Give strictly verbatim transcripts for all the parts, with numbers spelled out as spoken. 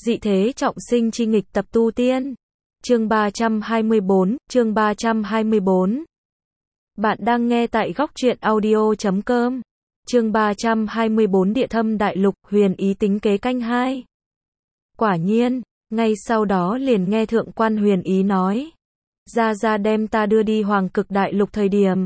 Dị thế trọng sinh chi nghịch tập tu tiên. Chương ba trăm hai mươi bốn, chương ba trăm hai mươi bốn. Bạn đang nghe tại góc truyện audio chấm com. Chương ba trăm hai mươi bốn Địa Thâm Đại Lục, huyền ý tính kế canh hai. Quả nhiên, ngay sau đó liền nghe thượng quan huyền ý nói. Ra ra đem ta đưa đi Hoàng Cực Đại Lục thời điểm.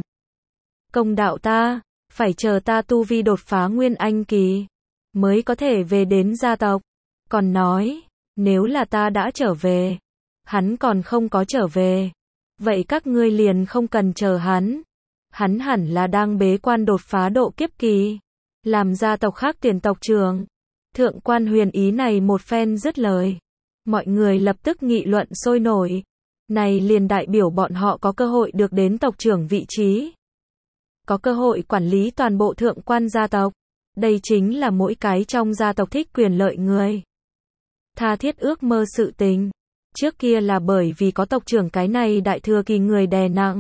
Công đạo ta, phải chờ ta tu vi đột phá Nguyên Anh kỳ, mới có thể về đến gia tộc. Còn nói, nếu là ta đã trở về, hắn còn không có trở về, vậy các ngươi liền không cần chờ hắn. Hắn hẳn là đang bế quan đột phá độ kiếp kỳ, làm gia tộc khác tiền tộc trưởng. Thượng quan huyền ý này một phen dứt lời, mọi người lập tức nghị luận sôi nổi. Này liền đại biểu bọn họ có cơ hội được đến tộc trưởng vị trí, có cơ hội quản lý toàn bộ thượng quan gia tộc. Đây chính là mỗi cái trong gia tộc thích quyền lợi người tha thiết ước mơ sự tình. Trước kia là bởi vì có tộc trưởng cái này đại thừa kỳ người đè nặng,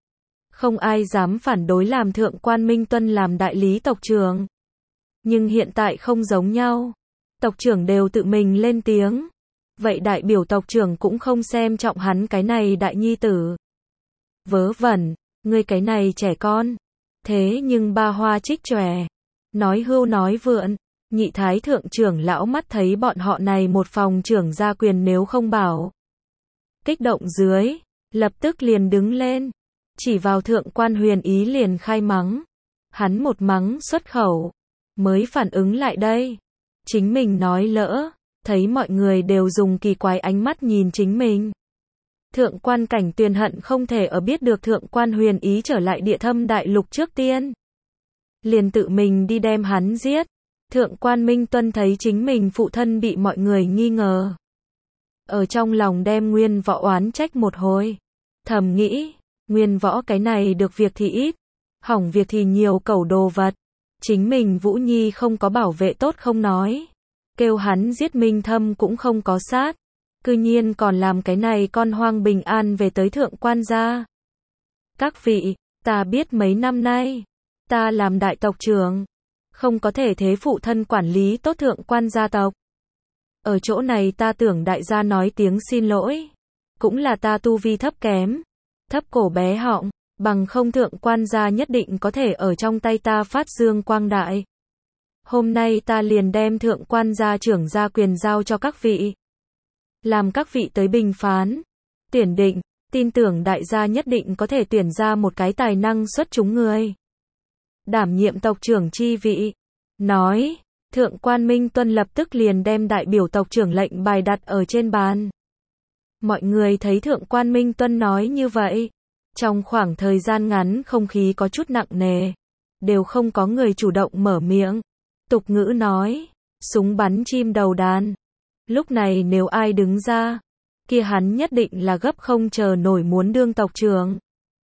không ai dám phản đối làm thượng quan Minh Tuân làm đại lý tộc trưởng. Nhưng hiện tại không giống nhau, tộc trưởng đều tự mình lên tiếng, vậy đại biểu tộc trưởng cũng không xem trọng hắn cái này đại nhi tử. Vớ vẩn, ngươi cái này trẻ con. Thế nhưng ba hoa trích chòe, nói hưu nói vượn. Nhị thái thượng trưởng lão mắt thấy bọn họ này một phòng trưởng gia quyền nếu không bảo, kích động dưới, lập tức liền đứng lên, chỉ vào thượng quan huyền ý liền khai mắng. Hắn một mắng xuất khẩu, mới phản ứng lại đây, chính mình nói lỡ, thấy mọi người đều dùng kỳ quái ánh mắt nhìn chính mình. Thượng quan Cảnh Tuyền hận không thể ở biết được thượng quan huyền ý trở lại Địa Thâm Đại Lục trước tiên, liền tự mình đi đem hắn giết. Thượng quan Minh Tuân thấy chính mình phụ thân bị mọi người nghi ngờ, ở trong lòng đem Nguyên Võ oán trách một hồi, thầm nghĩ, Nguyên Võ cái này được việc thì ít, hỏng việc thì nhiều cẩu đồ vật, chính mình Vũ Nhi không có bảo vệ tốt không nói, kêu hắn giết Minh Thâm cũng không có sát, cư nhiên còn làm cái này con hoang bình an về tới thượng quan gia. Các vị, ta biết mấy năm nay, ta làm đại tộc trưởng, không có thể thế phụ thân quản lý tốt thượng quan gia tộc. Ở chỗ này ta tưởng đại gia nói tiếng xin lỗi, cũng là ta tu vi thấp kém, thấp cổ bé họng, bằng không thượng quan gia nhất định có thể ở trong tay ta phát dương quang đại. Hôm nay ta liền đem thượng quan gia trưởng gia quyền giao cho các vị, làm các vị tới bình phán, tuyển định, tin tưởng đại gia nhất định có thể tuyển ra một cái tài năng xuất chúng người đảm nhiệm tộc trưởng chi vị. Nói, thượng quan Minh Tuân lập tức liền đem đại biểu tộc trưởng lệnh bài đặt ở trên bàn. Mọi người thấy thượng quan Minh Tuân nói như vậy, trong khoảng thời gian ngắn không khí có chút nặng nề, đều không có người chủ động mở miệng. Tục ngữ nói, súng bắn chim đầu đàn. Lúc này nếu ai đứng ra, kia hắn nhất định là gấp không chờ nổi muốn đương tộc trưởng.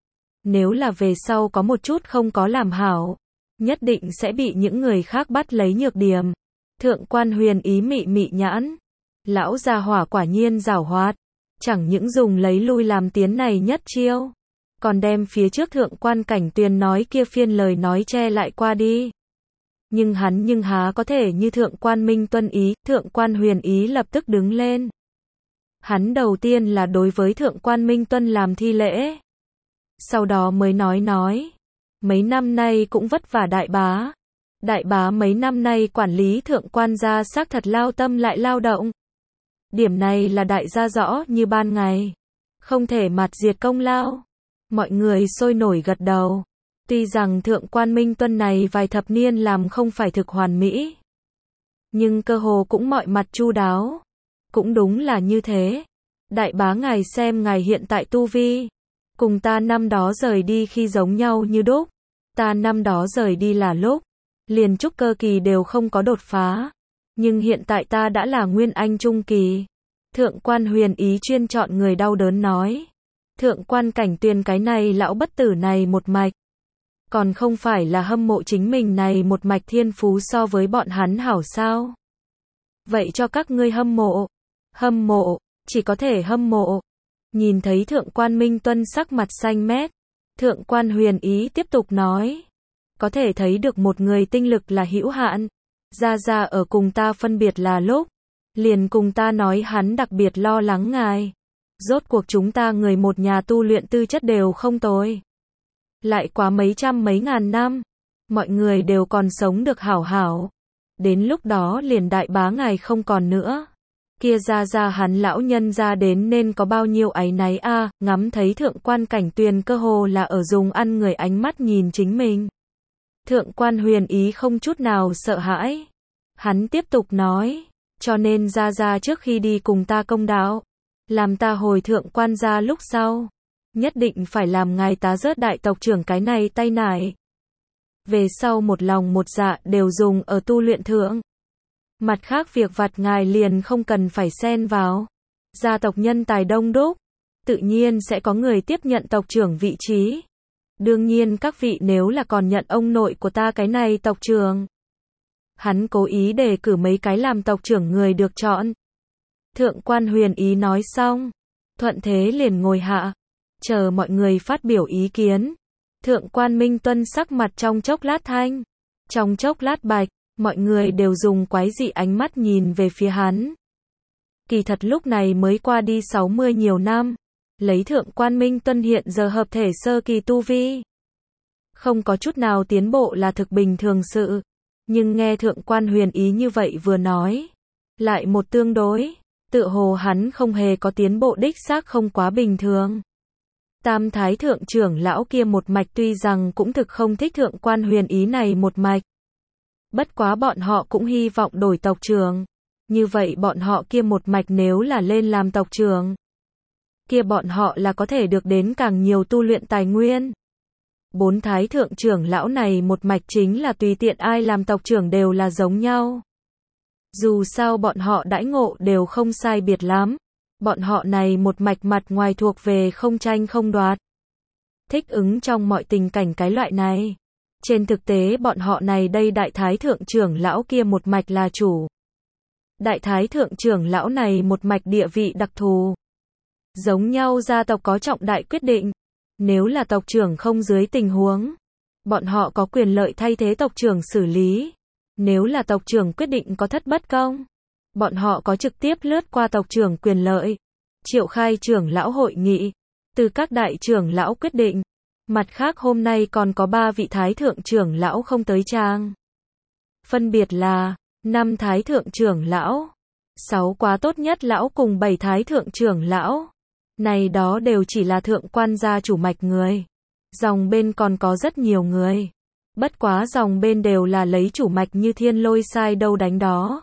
Nếu là về sau có một chút không có làm hảo, nhất định sẽ bị những người khác bắt lấy nhược điểm. Thượng quan huyền ý mị mị nhãn, lão già hỏa quả nhiên giảo hoạt, chẳng những dùng lấy lui làm tiến này nhất chiêu, còn đem phía trước thượng quan Cảnh Tuyền nói kia phiên lời nói che lại qua đi. Nhưng hắn nhưng há có thể như thượng quan Minh Tuân ý. Thượng quan huyền ý lập tức đứng lên. Hắn đầu tiên là đối với thượng quan Minh Tuân làm thi lễ, sau đó mới nói nói, mấy năm nay cũng vất vả đại bá. Đại bá mấy năm nay quản lý thượng quan gia xác thật lao tâm lại lao động. Điểm này là đại gia rõ như ban ngày, không thể mặt diệt công lao. Mọi người sôi nổi gật đầu. Tuy rằng thượng quan Minh Tuân này vài thập niên làm không phải thực hoàn mỹ, nhưng cơ hồ cũng mọi mặt chu đáo. Cũng đúng là như thế. Đại bá ngài xem ngài hiện tại tu vi, cùng ta năm đó rời đi khi giống nhau như đúc. Ta năm đó rời đi là lúc, liền trúc cơ kỳ đều không có đột phá. Nhưng hiện tại ta đã là Nguyên Anh trung kỳ. Thượng quan huyền ý chuyên chọn người đau đớn nói. Thượng quan Cảnh Tuyền cái này lão bất tử này một mạch, còn không phải là hâm mộ chính mình này một mạch thiên phú so với bọn hắn hảo sao? Vậy cho các ngươi hâm mộ. Hâm mộ, chỉ có thể hâm mộ. Nhìn thấy thượng quan Minh Tuân sắc mặt xanh mét, thượng quan huyền ý tiếp tục nói, có thể thấy được một người tinh lực là hữu hạn. Gia Gia ở cùng ta phân biệt là lúc, liền cùng ta nói hắn đặc biệt lo lắng ngài. Rốt cuộc chúng ta người một nhà tu luyện tư chất đều không tồi. Lại quá mấy trăm mấy ngàn năm, mọi người đều còn sống được hảo hảo. Đến lúc đó liền đại bá ngài không còn nữa. Kia ra ra hắn lão nhân ra đến nên có bao nhiêu áy náy a, ngắm thấy thượng quan Cảnh Tuyền cơ hồ là ở dùng ăn người ánh mắt nhìn chính mình. Thượng quan Huyền Ý không chút nào sợ hãi. Hắn tiếp tục nói, cho nên ra ra trước khi đi cùng ta công đạo, làm ta hồi thượng quan gia lúc sau, nhất định phải làm ngài tá rớt đại tộc trưởng cái này tay nải. Về sau một lòng một dạ đều dùng ở tu luyện thượng. Mặt khác việc vặt ngài liền không cần phải xen vào. Gia tộc nhân tài đông đúc, tự nhiên sẽ có người tiếp nhận tộc trưởng vị trí. Đương nhiên các vị nếu là còn nhận ông nội của ta cái này tộc trưởng. Hắn cố ý đề cử mấy cái làm tộc trưởng người được chọn. Thượng quan Huyền Ý nói xong, thuận thế liền ngồi hạ, chờ mọi người phát biểu ý kiến. Thượng quan Minh Tuân sắc mặt trong chốc lát thanh, trong chốc lát bạch, mọi người đều dùng quái dị ánh mắt nhìn về phía hắn. Kỳ thật lúc này mới qua đi sáu mươi nhiều năm, lấy thượng quan Minh Tuân hiện giờ hợp thể sơ kỳ tu vi. Không có chút nào tiến bộ là thực bình thường sự, nhưng nghe thượng quan Huyền Ý như vậy vừa nói, lại một tương đối, tựa hồ hắn không hề có tiến bộ đích xác không quá bình thường. Tam thái thượng trưởng lão kia một mạch tuy rằng cũng thực không thích thượng quan Huyền Ý này một mạch. Bất quá bọn họ cũng hy vọng đổi tộc trưởng. Như vậy bọn họ kia một mạch nếu là lên làm tộc trưởng, kia bọn họ là có thể được đến càng nhiều tu luyện tài nguyên. Bốn thái thượng trưởng lão này một mạch chính là tùy tiện ai làm tộc trưởng đều là giống nhau. Dù sao bọn họ đãi ngộ đều không sai biệt lắm. Bọn họ này một mạch mặt ngoài thuộc về không tranh không đoạt. Thích ứng trong mọi tình cảnh cái loại này. Trên thực tế bọn họ này đây đại thái thượng trưởng lão kia một mạch là chủ. Đại thái thượng trưởng lão này một mạch địa vị đặc thù. Giống nhau gia tộc có trọng đại quyết định. Nếu là tộc trưởng không dưới tình huống, bọn họ có quyền lợi thay thế tộc trưởng xử lý. Nếu là tộc trưởng quyết định có thất bất công, bọn họ có trực tiếp lướt qua tộc trưởng quyền lợi. Triệu khai trưởng lão hội nghị, từ các đại trưởng lão quyết định. Mặt khác hôm nay còn có ba vị thái thượng trưởng lão không tới trang. Phân biệt là, năm thái thượng trưởng lão, sáu quá tốt nhất lão cùng bảy thái thượng trưởng lão. Này đó đều chỉ là thượng quan gia chủ mạch người. Dòng bên còn có rất nhiều người. Bất quá dòng bên đều là lấy chủ mạch như thiên lôi sai đâu đánh đó.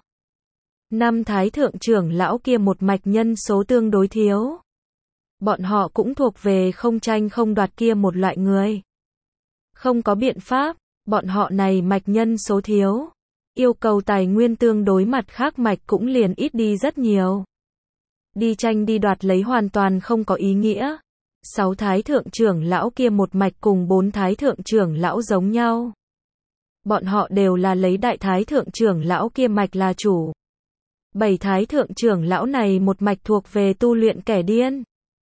Năm thái thượng trưởng lão kia một mạch nhân số tương đối thiếu. Bọn họ cũng thuộc về không tranh không đoạt kia một loại người. Không có biện pháp, bọn họ này mạch nhân số thiếu. Yêu cầu tài nguyên tương đối mặt khác mạch cũng liền ít đi rất nhiều. Đi tranh đi đoạt lấy hoàn toàn không có ý nghĩa. Sáu thái thượng trưởng lão kia một mạch cùng bốn thái thượng trưởng lão giống nhau. Bọn họ đều là lấy đại thái thượng trưởng lão kia mạch là chủ. Bảy thái thượng trưởng lão này một mạch thuộc về tu luyện kẻ điên.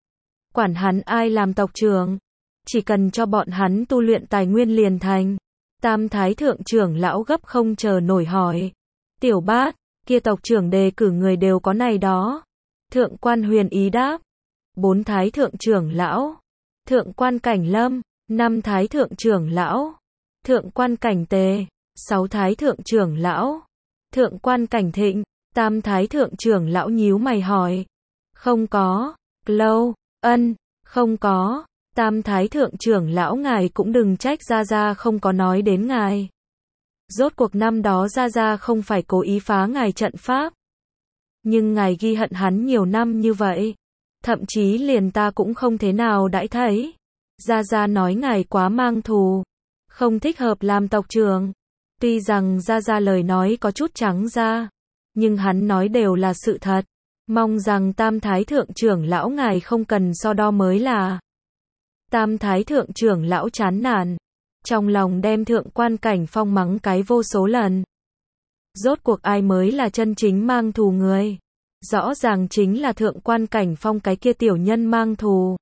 Quản hắn ai làm tộc trưởng, chỉ cần cho bọn hắn tu luyện tài nguyên liền thành. Tam thái thượng trưởng lão gấp không chờ nổi hỏi. Tiểu bát, kia tộc trưởng đề cử người đều có này đó. Thượng quan Huyền Ý đáp. Bốn thái thượng trưởng lão. Thượng quan Cảnh Lâm. Năm thái thượng trưởng lão. Thượng quan Cảnh Tề. Sáu thái thượng trưởng lão. Thượng quan Cảnh Thịnh. Tam thái thượng trưởng lão nhíu mày hỏi. Không có. Lâu. Ân. Không có. Tam thái thượng trưởng lão ngài cũng đừng trách Gia Gia không có nói đến ngài. Rốt cuộc năm đó Gia Gia không phải cố ý phá ngài trận pháp. Nhưng ngài ghi hận hắn nhiều năm như vậy. Thậm chí liền ta cũng không thế nào đãi thấy. Gia Gia nói ngài quá mang thù. Không thích hợp làm tộc trưởng. Tuy rằng Gia Gia lời nói có chút trắng ra. Nhưng hắn nói đều là sự thật. Mong rằng tam thái thượng trưởng lão ngài không cần so đo mới là. Tam thái thượng trưởng lão chán nản. Trong lòng đem thượng quan Cảnh Phong mắng cái vô số lần. Rốt cuộc ai mới là chân chính mang thù người. Rõ ràng chính là thượng quan Cảnh Phong cái kia tiểu nhân mang thù.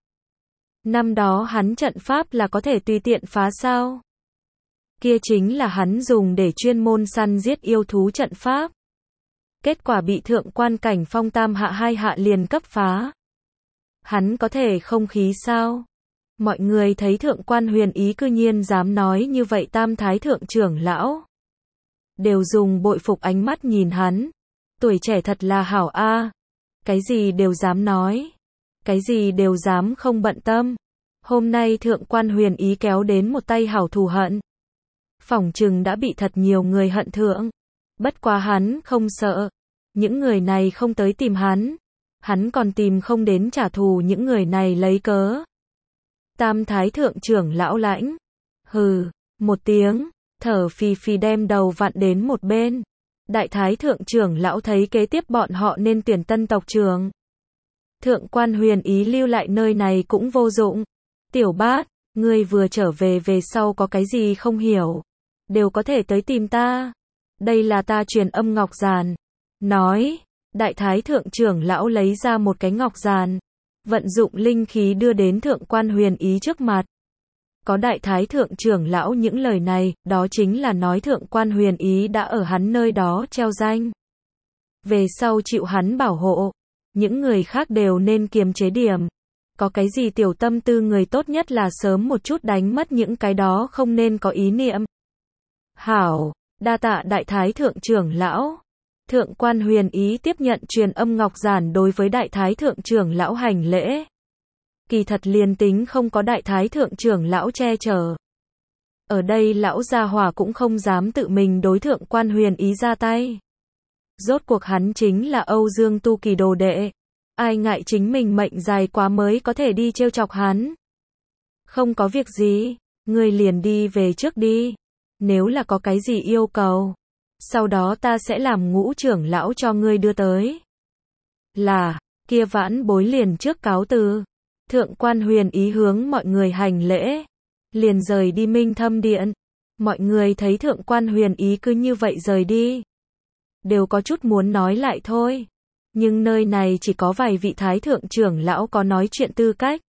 Năm đó hắn trận pháp là có thể tùy tiện phá sao. Kia chính là hắn dùng để chuyên môn săn giết yêu thú trận pháp. Kết quả bị thượng quan Cảnh Phong tam hạ hai hạ liền cấp phá. Hắn có thể không khí sao? Mọi người thấy thượng quan Huyền Ý cư nhiên dám nói như vậy tam thái thượng trưởng lão. Đều dùng bội phục ánh mắt nhìn hắn. Tuổi trẻ thật là hảo a. Cái gì đều dám nói. Cái gì đều dám không bận tâm. Hôm nay thượng quan Huyền Ý kéo đến một tay hảo thù hận. Phỏng chừng đã bị thật nhiều người hận thượng. Bất quá hắn không sợ. Những người này không tới tìm hắn. Hắn còn tìm không đến trả thù những người này lấy cớ. Tam thái thượng trưởng lão lãnh. Hừ, một tiếng, thở phì phì đem đầu vặn đến một bên. Đại thái thượng trưởng lão thấy kế tiếp bọn họ nên tuyển tân tộc trưởng. Thượng quan Huyền Ý lưu lại nơi này cũng vô dụng. Tiểu bát, ngươi vừa trở về về sau có cái gì không hiểu. Đều có thể tới tìm ta. Đây là ta truyền âm ngọc giàn. Nói, đại thái thượng trưởng lão lấy ra một cái ngọc giàn. Vận dụng linh khí đưa đến thượng quan Huyền Ý trước mặt. Có đại thái thượng trưởng lão những lời này, đó chính là nói thượng quan Huyền Ý đã ở hắn nơi đó treo danh. Về sau chịu hắn bảo hộ. Những người khác đều nên kiềm chế điểm. Có cái gì tiểu tâm tư người tốt nhất là sớm một chút đánh mất những cái đó không nên có ý niệm. Hảo, đa tạ đại thái thượng trưởng lão. Thượng quan Huyền Ý tiếp nhận truyền âm ngọc giản đối với đại thái thượng trưởng lão hành lễ. Kỳ thật liền tính không có đại thái thượng trưởng lão che chở. Ở đây lão gia hỏa cũng không dám tự mình đối thượng quan Huyền Ý ra tay. Rốt cuộc hắn chính là Âu Dương Tu Kỳ đồ đệ. Ai ngại chính mình mệnh dài quá mới có thể đi trêu chọc hắn. Không có việc gì, ngươi liền đi về trước đi. Nếu là có cái gì yêu cầu, sau đó ta sẽ làm Ngũ trưởng lão cho ngươi đưa tới. Là, kia vãn bối liền trước cáo từ. Thượng quan Huyền Ý hướng mọi người hành lễ. Liền rời đi Minh Thâm Điện. Mọi người thấy thượng quan Huyền Ý cứ như vậy rời đi. Đều có chút muốn nói lại thôi. Nhưng nơi này chỉ có vài vị thái thượng trưởng lão có nói chuyện tư cách.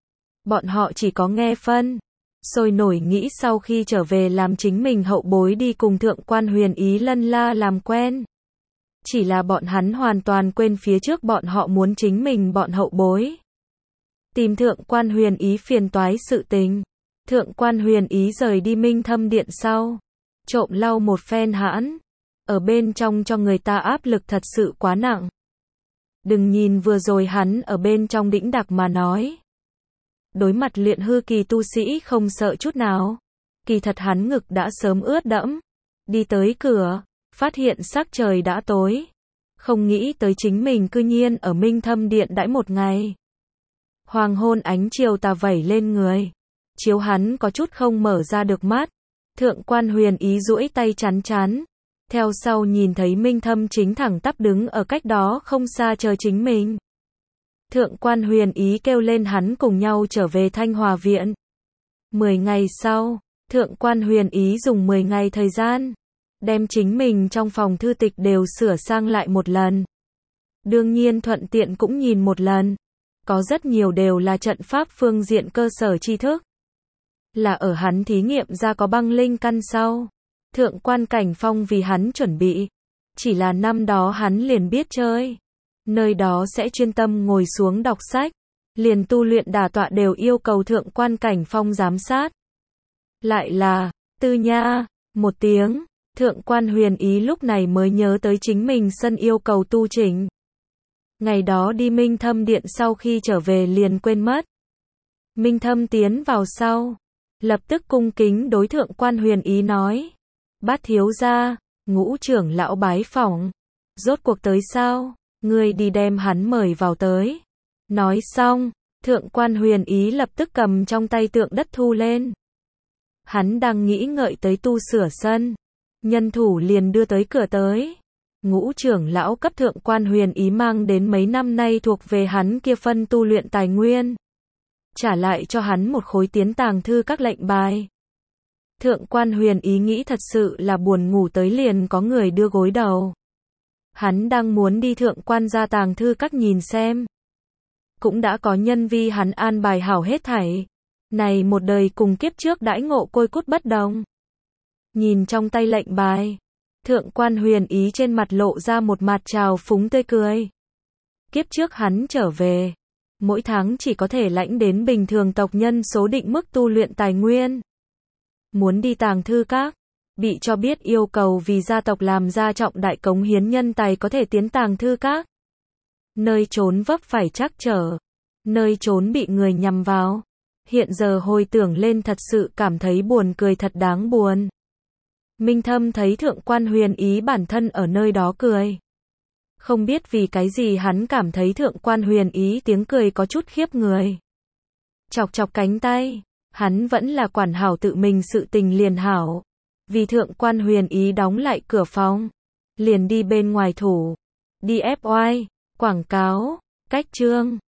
Bọn họ chỉ có nghe phân. Sôi nổi nghĩ sau khi trở về làm chính mình hậu bối đi cùng thượng quan Huyền Ý lân la làm quen. Chỉ là bọn hắn hoàn toàn quên phía trước bọn họ muốn chính mình bọn hậu bối. Tìm thượng quan Huyền Ý phiền toái sự tình. Thượng quan Huyền Ý rời đi Minh Thâm Điện sau. Trộm lau một phen hãn. Ở bên trong cho người ta áp lực thật sự quá nặng. Đừng nhìn vừa rồi hắn ở bên trong đĩnh đạc mà nói. Đối mặt luyện hư kỳ tu sĩ không sợ chút nào. Kỳ thật hắn ngực đã sớm ướt đẫm. Đi tới cửa, phát hiện sắc trời đã tối. Không nghĩ tới chính mình cư nhiên ở Minh Thâm Điện đãi một ngày. Hoàng hôn ánh chiều tà vẩy lên người. Chiếu hắn có chút không mở ra được mắt. Thượng quan Huyền Ý duỗi tay chắn chắn. Theo sau nhìn thấy Minh Thâm chính thẳng tắp đứng ở cách đó không xa chờ chính mình. Thượng quan Huyền Ý kêu lên hắn cùng nhau trở về Thanh Hòa Viện. Mười ngày sau, thượng quan Huyền Ý dùng mười ngày thời gian. Đem chính mình trong phòng thư tịch đều sửa sang lại một lần. Đương nhiên thuận tiện cũng nhìn một lần. Có rất nhiều đều là trận pháp phương diện cơ sở tri thức. Là ở hắn thí nghiệm ra có băng linh căn sau. Thượng quan Cảnh Phong vì hắn chuẩn bị. Chỉ là năm đó hắn liền biết chơi. Nơi đó sẽ chuyên tâm ngồi xuống đọc sách. Liền tu luyện đả tọa đều yêu cầu thượng quan Cảnh Phong giám sát. Lại là, tư nha, một tiếng. Thượng quan Huyền Ý lúc này mới nhớ tới chính mình sân yêu cầu tu chỉnh. Ngày đó đi Minh Thâm Điện sau khi trở về liền quên mất. Minh Thâm tiến vào sau. Lập tức cung kính đối thượng quan Huyền Ý nói. Bát thiếu gia, Ngũ trưởng lão bái phỏng. Rốt cuộc tới sao? Ngươi đi đem hắn mời vào tới. Nói xong, thượng quan Huyền Ý lập tức cầm trong tay tượng đất thu lên. Hắn đang nghĩ ngợi tới tu sửa sân. Nhân thủ liền đưa tới cửa tới. Ngũ trưởng lão cấp thượng quan Huyền Ý mang đến mấy năm nay thuộc về hắn kia phân tu luyện tài nguyên. Trả lại cho hắn một khối tiến tàng thư các lệnh bài. Thượng quan Huyền Ý nghĩ thật sự là buồn ngủ tới liền có người đưa gối đầu. Hắn đang muốn đi thượng quan gia tàng thư các nhìn xem. Cũng đã có nhân vi hắn an bài hảo hết thảy. Này một đời cùng kiếp trước đãi ngộ côi cút bất đồng. Nhìn trong tay lệnh bài. Thượng quan Huyền Ý trên mặt lộ ra một mặt trào phúng tươi cười. Kiếp trước hắn trở về, mỗi tháng chỉ có thể lãnh đến bình thường tộc nhân số định mức tu luyện tài nguyên. Muốn đi tàng thư các, bị cho biết yêu cầu vì gia tộc làm ra trọng đại cống hiến nhân tài có thể tiến tàng thư các. Nơi trốn vấp phải trắc trở, nơi trốn bị người nhằm vào. Hiện giờ hồi tưởng lên thật sự cảm thấy buồn cười, thật đáng buồn. Minh Thâm thấy Thượng quan Huyền Ý bản thân ở nơi đó cười. Không biết vì cái gì hắn cảm thấy Thượng quan Huyền Ý tiếng cười có chút khiếp người. Chọc chọc cánh tay, hắn vẫn là quản hảo tự mình sự tình liền hảo. Vì Thượng quan Huyền Ý đóng lại cửa phòng, liền đi bên ngoài thủ. Đi ép oai, quảng cáo, cách chương.